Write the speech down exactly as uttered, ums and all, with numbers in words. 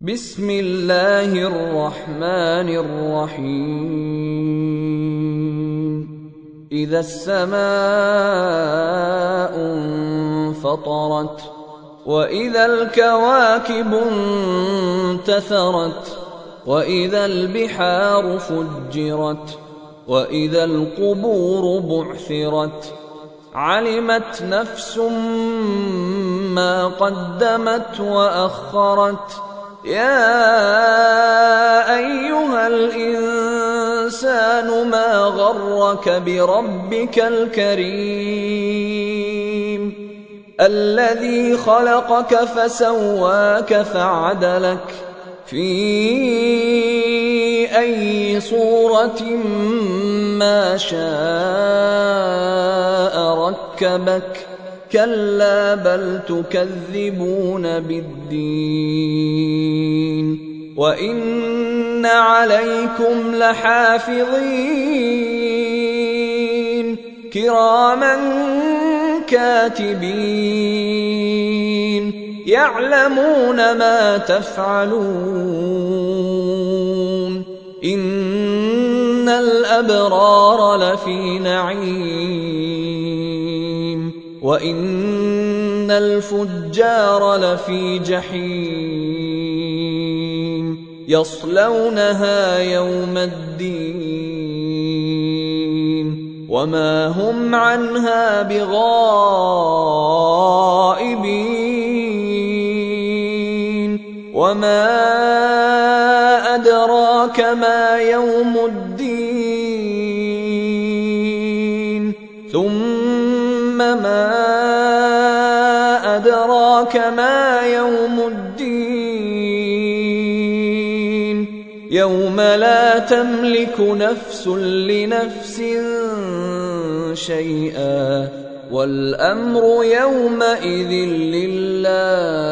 بسم الله الرحمن الرحيم إذا السماء انفطرت وإذا الكواكب انتثرت وإذا البحار فجرت وإذا القبور بعثرت علمت نفس ما قدمت وأخرت يا أيها الإنسان ما غرك بربك الكريم الذي خلقك فسواك فعدلك في أي صورة ما شاء ركبك كلا بل تكذبون بالدين وإن عليكم لحافظين كراما كاتبين يعلمون ما تفعلون إن الأبرار لفي نعيم وإن الفجار لفي جحيم يصلونها يوم الدين وما هم عنها بغائبين وما أدراك ما يوم الدين ثم ما أدراك ما يوم الدين يوم لا تملك نفس لنفس شيئا والأمر يومئذ لله